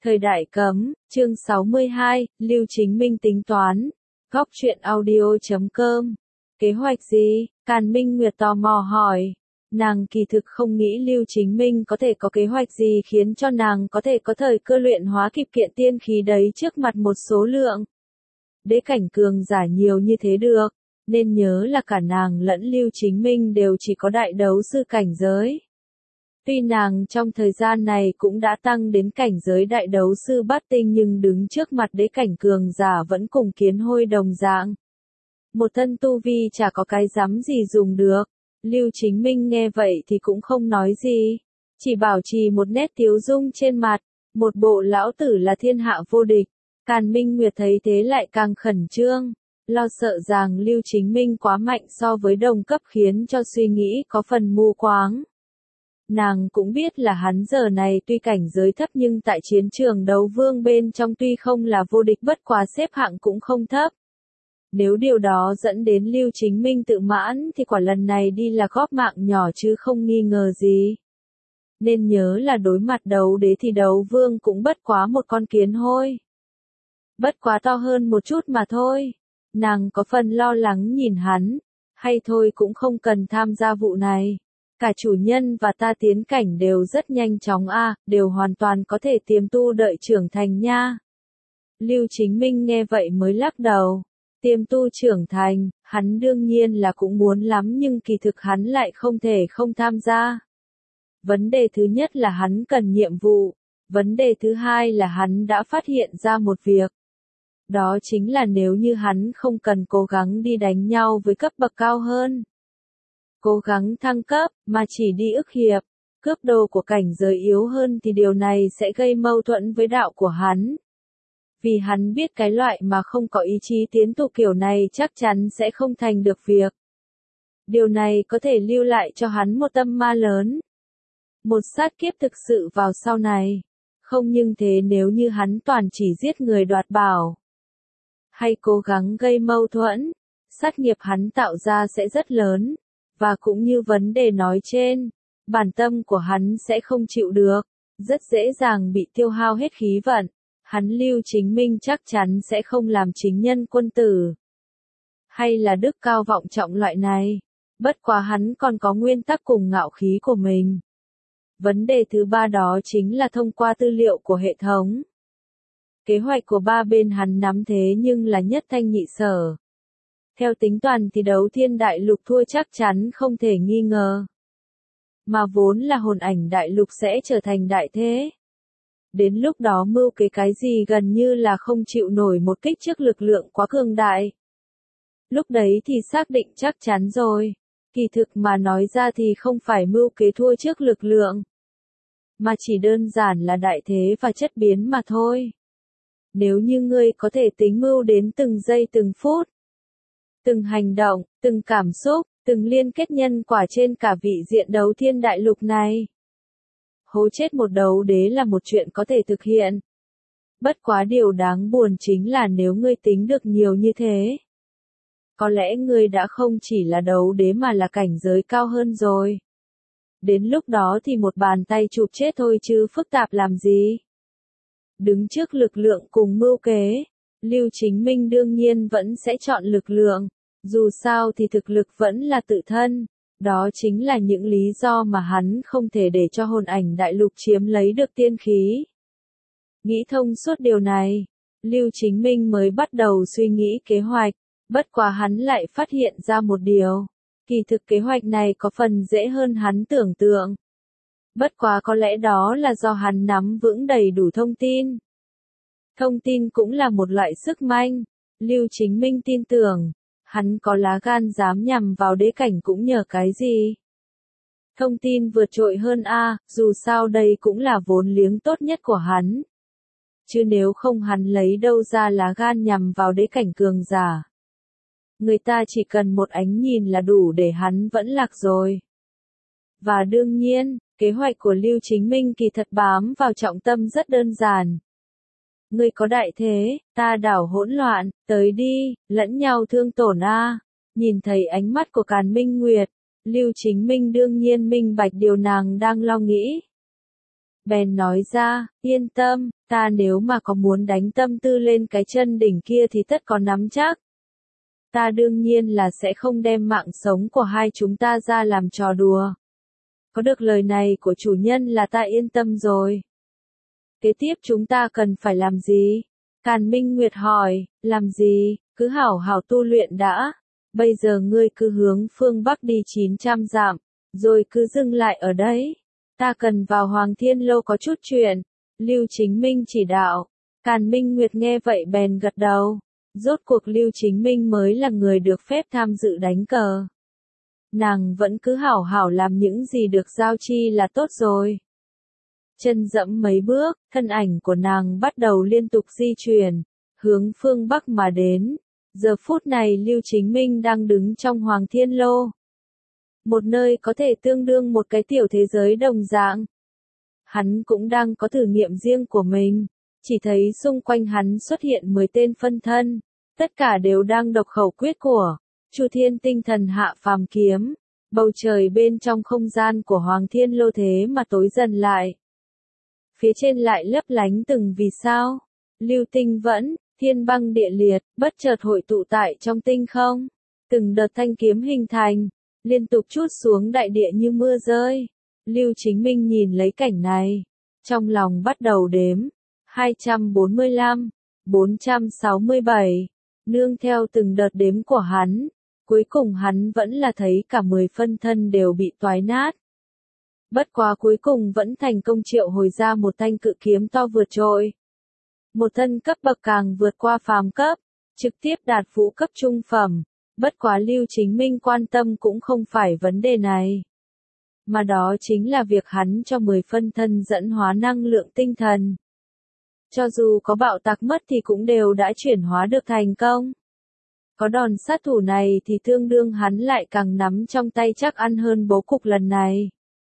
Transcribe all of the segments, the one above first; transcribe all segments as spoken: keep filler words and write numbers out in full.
Thời đại cấm, chương sáu mươi hai, Lưu Chính Minh tính toán. Góc truyện audio chấm com. Kế hoạch gì? Càn Minh Nguyệt tò mò hỏi. Nàng kỳ thực không nghĩ Lưu Chính Minh có thể có kế hoạch gì khiến cho nàng có thể có thời cơ luyện hóa kịp kiện tiên khí đấy trước mặt một số lượng. Đế cảnh cường giả nhiều như thế được, nên nhớ là cả nàng lẫn Lưu Chính Minh đều chỉ có đại đấu sư cảnh giới. Tuy nàng trong thời gian này cũng đã tăng đến cảnh giới đại đấu sư bát tinh nhưng đứng trước mặt đế cảnh cường giả vẫn cùng kiến hôi đồng dạng. Một thân tu vi chả có cái dám gì dùng được. Lưu Chính Minh nghe vậy thì cũng không nói gì, chỉ bảo trì một nét tiếu dung trên mặt, một bộ lão tử là thiên hạ vô địch. Càn Minh Nguyệt thấy thế lại càng khẩn trương, lo sợ rằng Lưu Chính Minh quá mạnh so với đồng cấp khiến cho suy nghĩ có phần mù quáng. Nàng cũng biết là hắn giờ này tuy cảnh giới thấp nhưng tại chiến trường đấu vương bên trong tuy không là vô địch bất quá xếp hạng cũng không thấp. Nếu điều đó dẫn đến Lưu Chính Minh tự mãn thì quả lần này đi là góp mạng nhỏ chứ không nghi ngờ gì. Nên nhớ là đối mặt đấu đế thì đấu vương cũng bất quá một con kiến hôi. Bất quá to hơn một chút mà thôi. Nàng có phần lo lắng nhìn hắn, hay thôi cũng không cần tham gia vụ này. Cả chủ nhân và ta tiến cảnh đều rất nhanh chóng a, à, đều hoàn toàn có thể tiềm tu đợi trưởng thành nha. Lưu Chính Minh nghe vậy mới lắc đầu. Tiềm tu trưởng thành, hắn đương nhiên là cũng muốn lắm nhưng kỳ thực hắn lại không thể không tham gia. Vấn đề thứ nhất là hắn cần nhiệm vụ, vấn đề thứ hai là hắn đã phát hiện ra một việc. Đó chính là nếu như hắn không cần cố gắng đi đánh nhau với cấp bậc cao hơn. Cố gắng thăng cấp, mà chỉ đi ức hiệp, cướp đồ của cảnh giới yếu hơn thì điều này sẽ gây mâu thuẫn với đạo của hắn. Vì hắn biết cái loại mà không có ý chí tiến tu kiểu này chắc chắn sẽ không thành được việc. Điều này có thể lưu lại cho hắn một tâm ma lớn. Một sát kiếp thực sự vào sau này. Không nhưng thế nếu như hắn toàn chỉ giết người đoạt bảo. Hay cố gắng gây mâu thuẫn, sát nghiệp hắn tạo ra sẽ rất lớn. Và cũng như vấn đề nói trên, bản tâm của hắn sẽ không chịu được, rất dễ dàng bị tiêu hao hết khí vận. Hắn Lưu Chính Minh chắc chắn sẽ không làm chính nhân quân tử. Hay là đức cao vọng trọng loại này. Bất quá hắn còn có nguyên tắc cùng ngạo khí của mình. Vấn đề thứ ba đó chính là thông qua tư liệu của hệ thống. Kế hoạch của ba bên hắn nắm thế nhưng là nhất thanh nhị sở. Theo tính toán thì đấu thiên đại lục thua chắc chắn không thể nghi ngờ. Mà vốn là hồn ảnh đại lục sẽ trở thành đại thế. Đến lúc đó mưu kế cái gì gần như là không chịu nổi một kích trước lực lượng quá cường đại. Lúc đấy thì xác định chắc chắn rồi. Kỳ thực mà nói ra thì không phải mưu kế thua trước lực lượng. Mà chỉ đơn giản là đại thế và chất biến mà thôi. Nếu như ngươi có thể tính mưu đến từng giây từng phút. Từng hành động, từng cảm xúc, từng liên kết nhân quả trên cả vị diện đấu thiên đại lục này. Hố chết một đấu đế là một chuyện có thể thực hiện. Bất quá điều đáng buồn chính là nếu ngươi tính được nhiều như thế. Có lẽ ngươi đã không chỉ là đấu đế mà là cảnh giới cao hơn rồi. Đến lúc đó thì một bàn tay chụp chết thôi chứ phức tạp làm gì. Đứng trước lực lượng cùng mưu kế, Lưu Chính Minh đương nhiên vẫn sẽ chọn lực lượng. Dù sao thì thực lực vẫn là tự thân. Đó chính là những lý do mà hắn không thể để cho hồn ảnh đại lục chiếm lấy được tiên khí. Nghĩ thông suốt điều này, Lưu Chính Minh mới bắt đầu suy nghĩ kế hoạch, bất quá hắn lại phát hiện ra một điều. Kỳ thực kế hoạch này có phần dễ hơn hắn tưởng tượng. Bất quá có lẽ đó là do hắn nắm vững đầy đủ thông tin. Thông tin cũng là một loại sức mạnh. Lưu Chính Minh tin tưởng. Hắn có lá gan dám nhằm vào đế cảnh cũng nhờ cái gì? Thông tin vượt trội hơn a, à, dù sao đây cũng là vốn liếng tốt nhất của hắn. Chứ nếu không hắn lấy đâu ra lá gan nhằm vào đế cảnh cường giả. Người ta chỉ cần một ánh nhìn là đủ để hắn vẫn lạc rồi. Và đương nhiên, kế hoạch của Lưu Chính Minh kỳ thật bám vào trọng tâm rất đơn giản. Ngươi có đại thế, ta đảo hỗn loạn, tới đi, lẫn nhau thương tổn a. Nhìn thấy ánh mắt của Càn Minh Nguyệt, Lưu Chính Minh đương nhiên minh bạch điều nàng đang lo nghĩ. bèn nói ra, yên tâm, ta nếu mà có muốn đánh tâm tư lên cái chân đỉnh kia thì tất có nắm chắc. Ta đương nhiên là sẽ không đem mạng sống của hai chúng ta ra làm trò đùa. Có được lời này của chủ nhân là ta yên tâm rồi. Kế tiếp chúng ta cần phải làm gì? Càn Minh Nguyệt hỏi, làm gì, cứ hảo hảo tu luyện đã. Bây giờ ngươi cứ hướng phương Bắc đi chín trăm dặm, rồi cứ dừng lại ở đấy. Ta cần vào Hoàng Thiên Lô có chút chuyện. Lưu Chính Minh chỉ đạo. Càn Minh Nguyệt nghe vậy bèn gật đầu. Rốt cuộc Lưu Chính Minh mới là người được phép tham dự đánh cờ. Nàng vẫn cứ hảo hảo làm những gì được giao chi là tốt rồi. Chân dẫm mấy bước, thân ảnh của nàng bắt đầu liên tục di chuyển, hướng phương Bắc mà đến. Giờ phút này Lưu Chính Minh đang đứng trong Hoàng Thiên Lô. Một nơi có thể tương đương một cái tiểu thế giới đồng dạng. Hắn cũng đang có thử nghiệm riêng của mình. Chỉ thấy xung quanh hắn xuất hiện mười tên phân thân. Tất cả đều đang đọc khẩu quyết của Chu Thiên Tinh Thần Hạ Phàm Kiếm. Bầu trời bên trong không gian của Hoàng Thiên Lô thế mà tối dần lại. Phía trên lại lấp lánh từng vì sao. Lưu tinh vẫn, thiên băng địa liệt, bất chợt hội tụ tại trong tinh không. Từng đợt thanh kiếm hình thành, liên tục trút xuống đại địa như mưa rơi. Lưu Chính Minh nhìn lấy cảnh này, trong lòng bắt đầu đếm. hai trăm bốn mươi lăm, bốn trăm sáu mươi bảy, nương theo từng đợt đếm của hắn. Cuối cùng hắn vẫn là thấy cả mười phân thân đều bị toái nát. Bất quá cuối cùng vẫn thành công triệu hồi ra một thanh cự kiếm to vượt trội. Một thân cấp bậc càng vượt qua phàm cấp, trực tiếp đạt vũ cấp trung phẩm. Bất quá Lưu Chính Minh quan tâm cũng không phải vấn đề này. Mà đó chính là việc hắn cho mười phân thân dẫn hóa năng lượng tinh thần. Cho dù có bạo tạc mất thì cũng đều đã chuyển hóa được thành công. Có đòn sát thủ này thì tương đương hắn lại càng nắm trong tay chắc ăn hơn bố cục lần này.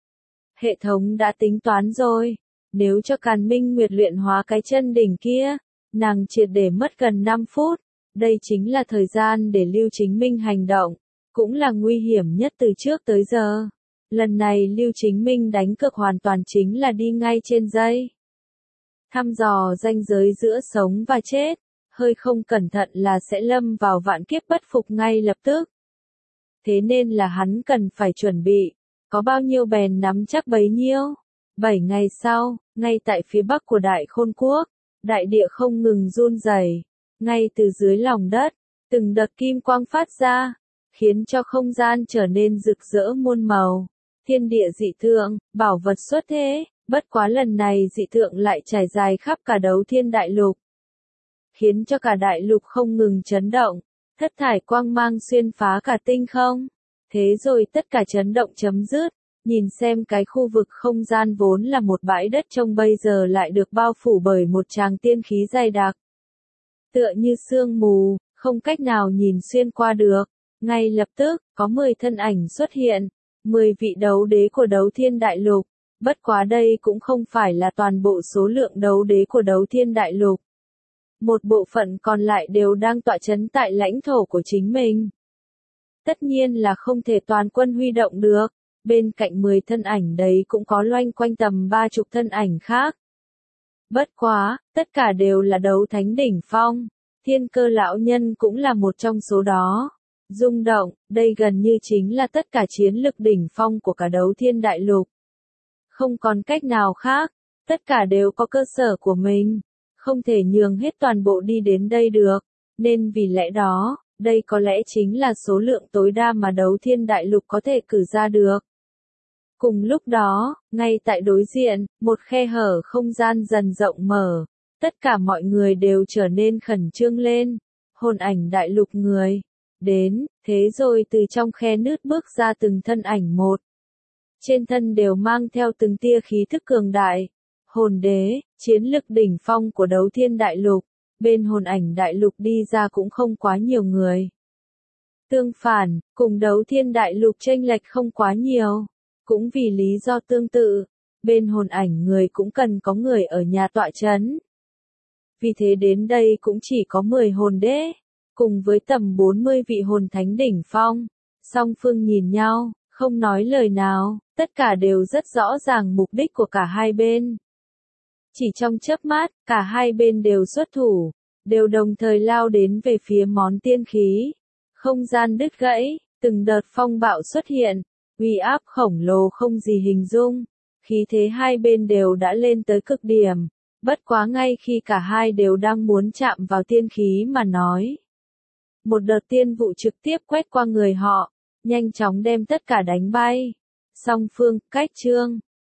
Hệ thống đã tính toán rồi. Nếu cho Càn Minh Nguyệt luyện hóa cái chân đỉnh kia, nàng triệt để mất gần năm phút. Đây chính là thời gian để Lưu Chính Minh hành động. Cũng là nguy hiểm nhất từ trước tới giờ. Lần này Lưu Chính Minh đánh cược hoàn toàn chính là đi ngay trên dây. Thăm dò ranh giới giữa sống và chết. Hơi không cẩn thận là sẽ lâm vào vạn kiếp bất phục ngay lập tức. Thế nên là hắn cần phải chuẩn bị. Có bao nhiêu bèn nắm chắc bấy nhiêu. Bảy ngày sau, ngay tại phía bắc của Đại Khôn Quốc, đại địa không ngừng run rẩy. Ngay từ dưới lòng đất, từng đợt kim quang phát ra, khiến cho không gian trở nên rực rỡ muôn màu. Thiên địa dị tượng, bảo vật xuất thế, bất quá lần này dị tượng lại trải dài khắp cả đấu thiên đại lục. Khiến cho cả đại lục không ngừng chấn động, thất thải quang mang xuyên phá cả tinh không. Thế rồi tất cả chấn động chấm dứt, nhìn xem cái khu vực không gian vốn là một bãi đất trông bây giờ lại được bao phủ bởi một tràng tiên khí dày đặc. Tựa như sương mù, không cách nào nhìn xuyên qua được. Ngay lập tức, có mười thân ảnh xuất hiện, mười vị đấu đế của đấu thiên đại lục. Bất quá đây cũng không phải là toàn bộ số lượng đấu đế của đấu thiên đại lục. Một bộ phận còn lại đều đang tọa chấn tại lãnh thổ của chính mình. Tất nhiên là không thể toàn quân huy động được, bên cạnh mười thân ảnh đấy cũng có loanh quanh tầm ba chục thân ảnh khác. Bất quá, tất cả đều là đấu thánh đỉnh phong, Thiên Cơ lão nhân cũng là một trong số đó. Rung động, đây gần như chính là tất cả chiến lực đỉnh phong của cả đấu thiên đại lục. Không còn cách nào khác, tất cả đều có cơ sở của mình. Không thể nhường hết toàn bộ đi đến đây được, nên vì lẽ đó, đây có lẽ chính là số lượng tối đa mà đấu thiên đại lục có thể cử ra được. Cùng lúc đó, ngay tại đối diện, một khe hở không gian dần rộng mở, tất cả mọi người đều trở nên khẩn trương lên. Hồn ảnh đại lục người đến, thế rồi từ trong khe nứt bước ra từng thân ảnh một. Trên thân đều mang theo từng tia khí thức cường đại. Hồn đế, chiến lực đỉnh phong của đấu thiên đại lục, bên hồn ảnh đại lục đi ra cũng không quá nhiều người. Tương phản, cùng đấu thiên đại lục chênh lệch không quá nhiều, cũng vì lý do tương tự, bên hồn ảnh người cũng cần có người ở nhà tọa chấn. Vì thế đến đây cũng chỉ có mười hồn đế, cùng với tầm bốn mươi vị hồn thánh đỉnh phong, song phương nhìn nhau, không nói lời nào, tất cả đều rất rõ ràng mục đích của cả hai bên. Chỉ trong chớp mắt, cả hai bên đều xuất thủ, đều đồng thời lao đến về phía món tiên khí. Không gian đứt gãy, từng đợt phong bạo xuất hiện, uy áp khổng lồ không gì hình dung. Khí thế hai bên đều đã lên tới cực điểm, bất quá ngay khi cả hai đều đang muốn chạm vào tiên khí mà nói. Một đợt tiên vụ trực tiếp quét qua người họ, nhanh chóng đem tất cả đánh bay. Song phương, cách chương.